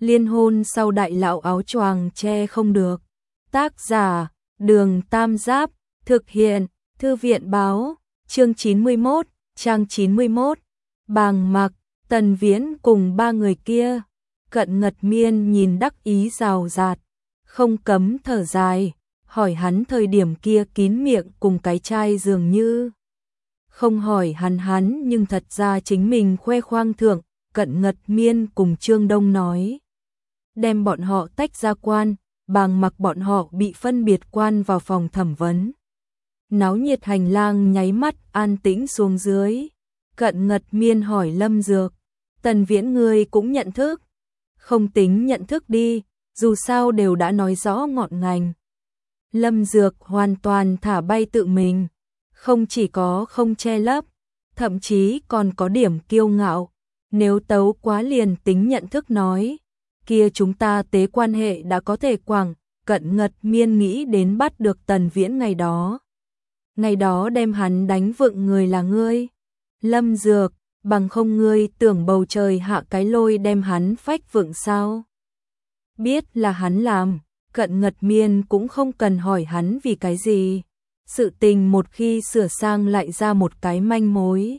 Liên hôn sau đại lão áo choàng che không được. Tác giả, Đường Tam Giáp, thực hiện, Thư viện báo, chương 91, trang 91. Bàng Mặc, Tần Viễn cùng ba người kia. Cận Ngật Miên nhìn đắc ý rào rạt, không cấm thở dài, hỏi hắn thời điểm kia kín miệng cùng cái trai dường như. Không hỏi hắn nhưng thật ra chính mình khoe khoang thượng. Cận Ngật Miên cùng Trương Đông nói, đem bọn họ tách ra quan, Bàng Mặc bọn họ bị phân biệt quan vào phòng thẩm vấn. Náo nhiệt hành lang nháy mắt an tĩnh xuống dưới. Cận Ngật Miên hỏi Lâm Dược, Tần Viễn ngươi cũng nhận thức? Không tính nhận thức đi, dù sao đều đã nói rõ ngọn ngành. Lâm Dược hoàn toàn thả bay tự mình, không chỉ có không che lấp, thậm chí còn có điểm kiêu ngạo. Nếu tấu quá liền tính nhận thức nói, kia chúng ta tế quan hệ đã có thể quảng. Cận Ngật Miên nghĩ đến bắt được Tần Viễn ngày đó. Ngày đó đem hắn đánh vựng người là ngươi. Lâm Dược, bằng không ngươi tưởng bầu trời hạ cái lôi đem hắn phách vựng sao? Biết là hắn làm, Cận Ngật Miên cũng không cần hỏi hắn vì cái gì. Sự tình một khi sửa sang lại ra một cái manh mối,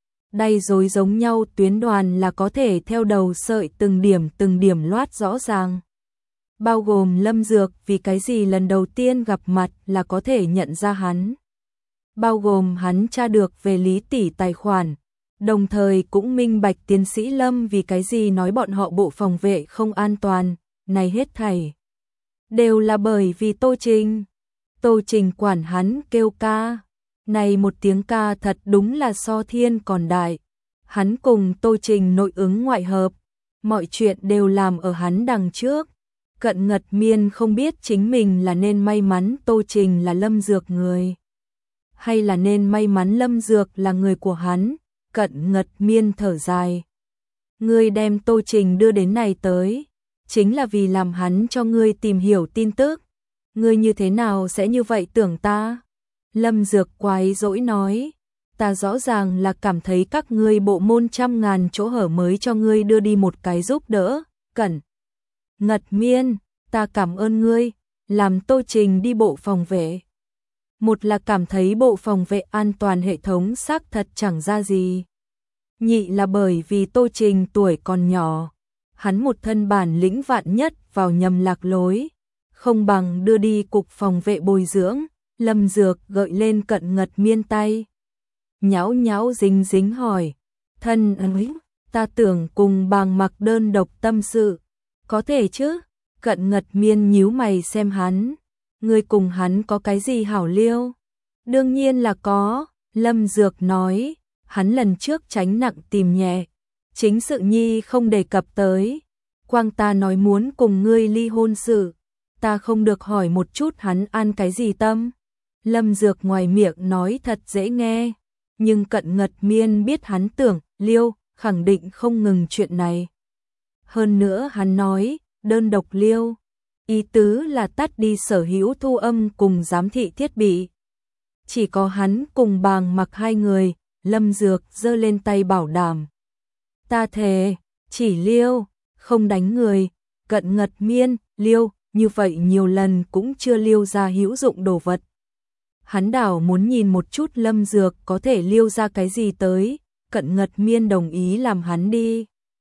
đay rối giống nhau tuyến đoàn là có thể theo đầu sợi từng điểm loát rõ ràng. Bao gồm Lâm Dược vì cái gì lần đầu tiên gặp mặt là có thể nhận ra hắn. Bao gồm hắn tra được về Lý tỷ tài khoản, đồng thời cũng minh bạch tiến sĩ Lâm vì cái gì nói bọn họ bộ phòng vệ không an toàn, này hết thảy đều là bởi vì Tô Trình. Tô Trình quản hắn kêu ca, này một tiếng ca thật đúng là so thiên còn đại. Hắn cùng Tô Trình nội ứng ngoại hợp, mọi chuyện đều làm ở hắn đằng trước. Cận Ngật Miên không biết chính mình là nên may mắn Tô Trình là Lâm Dược người, hay là nên may mắn Lâm Dược là người của hắn. Cận Ngật Miên thở dài, ngươi đem Tô Trình đưa đến này tới, chính là vì làm hắn cho ngươi tìm hiểu tin tức. Ngươi như thế nào sẽ như vậy tưởng ta? Lâm Dược quái dỗi nói, ta rõ ràng là cảm thấy các ngươi bộ môn trăm ngàn chỗ hở mới cho ngươi đưa đi một cái giúp đỡ. Cẩn Ngật Miên, ta cảm ơn ngươi, làm Tô Trình đi bộ phòng vệ. Một là cảm thấy bộ phòng vệ an toàn hệ thống xác thật chẳng ra gì. Nhị là bởi vì Tô Trình tuổi còn nhỏ, hắn một thân bản lĩnh vạn nhất vào nhầm lạc lối, không bằng đưa đi cục phòng vệ bồi dưỡng. Lâm Dược gợi lên Cận Ngật Miên tay, nhão nhão dính dính hỏi, thân ấy, ta tưởng cùng Bàng Mặc đơn độc tâm sự, có thể chứ? Cận Ngật Miên nhíu mày xem hắn, ngươi cùng hắn có cái gì hảo liêu? Đương nhiên là có, Lâm Dược nói, hắn lần trước tránh nặng tìm nhẹ, chính sự nhi không đề cập tới, quang ta nói muốn cùng ngươi ly hôn sự, ta không được hỏi một chút hắn an cái gì tâm. Lâm Dược ngoài miệng nói thật dễ nghe, nhưng Cận Ngật Miên biết hắn tưởng liêu, khẳng định không ngừng chuyện này. Hơn nữa hắn nói, đơn độc liêu, ý tứ là tắt đi sở hữu thu âm cùng giám thị thiết bị. Chỉ có hắn cùng Bàng Mặc hai người. Lâm Dược giơ lên tay bảo đảm, ta thề, chỉ liêu, không đánh người. Cận Ngật Miên, liêu, như vậy nhiều lần cũng chưa liêu ra hữu dụng đồ vật. Hắn đảo muốn nhìn một chút Lâm Dược có thể liêu ra cái gì tới. Cận Ngật Miên đồng ý làm hắn đi.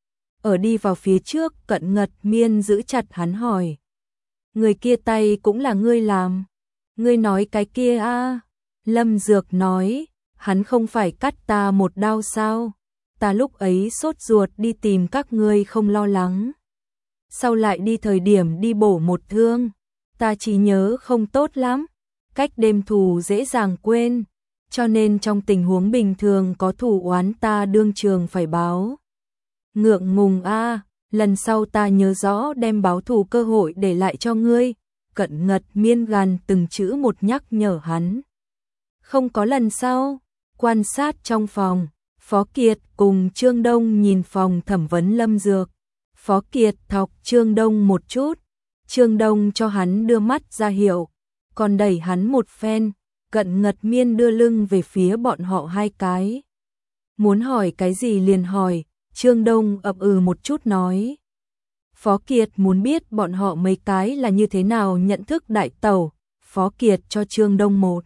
Ở đi vào phía trước, Cận Ngật Miên giữ chặt hắn hỏi, người kia tay cũng là ngươi làm? Ngươi nói cái kia a? Lâm Dược nói, hắn không phải cắt ta một đao sao? Ta lúc ấy sốt ruột đi tìm các ngươi không lo lắng, sau lại đi thời điểm đi bổ một thương, ta chỉ nhớ không tốt lắm, cách đêm thù dễ dàng quên, cho nên trong tình huống bình thường có thù oán ta đương trường phải báo. Ngượng ngùng a, lần sau ta nhớ rõ đem báo thù cơ hội để lại cho ngươi. Cận Ngật Miên gàn từng chữ một nhắc nhở hắn. Không có lần sau. Quan sát trong phòng, Phó Kiệt cùng Trương Đông nhìn phòng thẩm vấn Lâm Dược. Phó Kiệt thọc Trương Đông một chút, Trương Đông cho hắn đưa mắt ra hiệu, còn đẩy hắn một phen. Cận Ngật Miên đưa lưng về phía bọn họ hai cái, muốn hỏi cái gì liền hỏi. Trương Đông ậm một chút nói, Phó Kiệt muốn biết bọn họ mấy cái là như thế nào nhận thức đại tẩu. Phó Kiệt cho Trương Đông một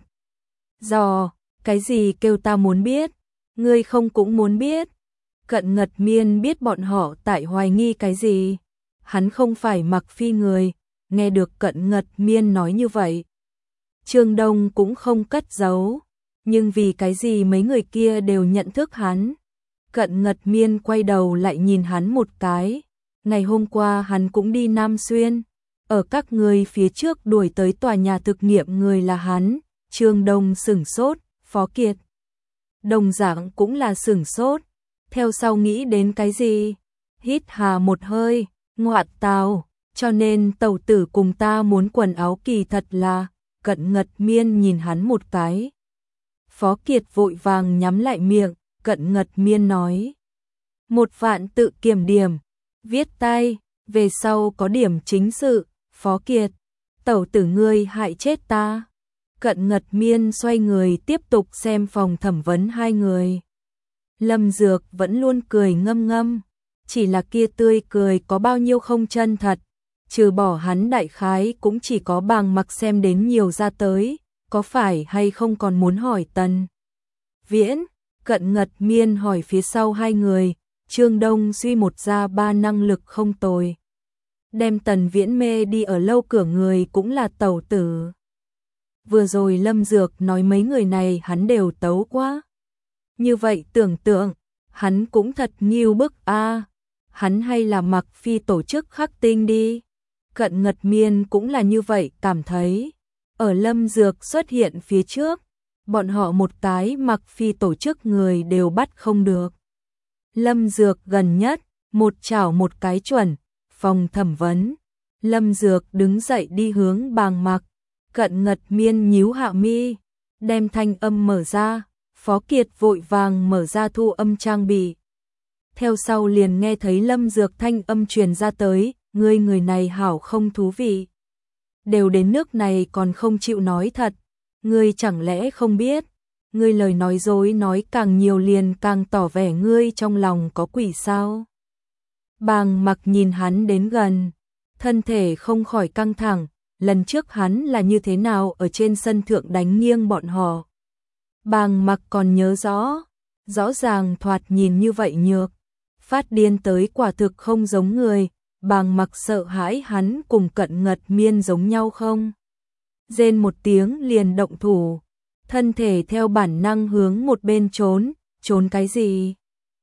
dò, cái gì kêu ta muốn biết, ngươi không cũng muốn biết. Cận Ngật Miên biết bọn họ tại hoài nghi cái gì. Hắn không phải Mặc Phi người, nghe được Cận Ngật Miên nói như vậy. Trương Đông cũng không cất giấu, nhưng vì cái gì mấy người kia đều nhận thức hắn. Cận Ngật Miên quay đầu lại nhìn hắn một cái. Ngày hôm qua hắn cũng đi Nam Xuyên, ở các người phía trước đuổi tới tòa nhà thực nghiệm người là hắn. Trương Đông sửng sốt, Phó Kiệt đồng dạng cũng là sửng sốt, theo sau nghĩ đến cái gì, hít hà một hơi, ngoạn tào, cho nên tẩu tử cùng ta muốn quần áo kỳ thật là. Cận Ngật Miên nhìn hắn một cái. Phó Kiệt vội vàng nhắm lại miệng. Cận Ngật Miên nói, 1 vạn tự kiểm điểm, viết tay, về sau có điểm chính sự. Phó Kiệt, tẩu tử ngươi hại chết ta. Cận Ngật Miên xoay người tiếp tục xem phòng thẩm vấn hai người. Lâm Dược vẫn luôn cười ngâm ngâm, chỉ là kia tươi cười có bao nhiêu không chân thật, trừ bỏ hắn đại khái cũng chỉ có Bàng Mặc xem đến nhiều ra tới, có phải hay không còn muốn hỏi Tần Viễn. Cận Ngật Miên hỏi phía sau hai người, Trương Đông suy 1ra3 năng lực không tồi. Đem Tần Viễn mê đi ở lâu cửa người cũng là tẩu tử. Vừa rồi Lâm Dược nói mấy người này hắn đều tấu quá. Như vậy tưởng tượng, hắn cũng thật nghiêu bức a. Hắn hay là Mặc Phi tổ chức khắc tinh đi. Cận Ngật Miên cũng là như vậy cảm thấy. Ở Lâm Dược xuất hiện phía trước, bọn họ một cái Mặc Phi tổ chức người đều bắt không được. Lâm Dược gần nhất, một chảo một cái chuẩn. Phòng thẩm vấn, Lâm Dược đứng dậy đi hướng Bàng Mặc. Cận Ngật Miên nhíu hạ mi, đem thanh âm mở ra. Phó Kiệt vội vàng mở ra thu âm trang bị. Theo sau liền nghe thấy Lâm Dược thanh âm truyền ra tới, ngươi người này hảo không thú vị. Đều đến nước này còn không chịu nói thật, ngươi chẳng lẽ không biết, ngươi lời nói dối nói càng nhiều liền càng tỏ vẻ ngươi trong lòng có quỷ sao. Bàng Mặc nhìn hắn đến gần, thân thể không khỏi căng thẳng, lần trước hắn là như thế nào ở trên sân thượng đánh nghiêng bọn họ. Bàng Mặc còn nhớ rõ, rõ ràng thoạt nhìn như vậy nhược, phát điên tới quả thực không giống người. Bàng Mặc sợ hãi hắn cùng Cận Ngật Miên giống nhau không? Rên một tiếng liền động thủ, thân thể theo bản năng hướng một bên trốn, trốn cái gì?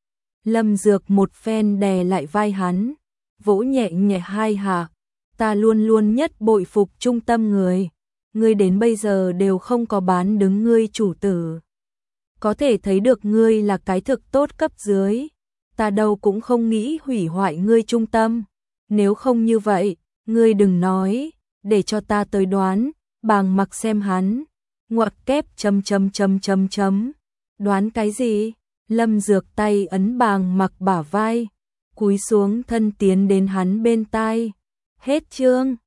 Lâm Dược một phen đè lại vai hắn, vỗ nhẹ nhẹ hai hạ, ta luôn luôn nhất bội phục trung tâm người, ngươi đến bây giờ đều không có bán đứng ngươi chủ tử. Có thể thấy được ngươi là cái thực tốt cấp dưới, ta đâu cũng không nghĩ hủy hoại ngươi trung tâm. Nếu không như vậy, ngươi đừng nói, để cho ta tới đoán. Bàng Mặc xem hắn, ngoặc kép đoán cái gì? Lâm Dược tay ấn Bàng Mặc bả vai, cúi xuống thân tiến đến hắn bên tai. Hết chương.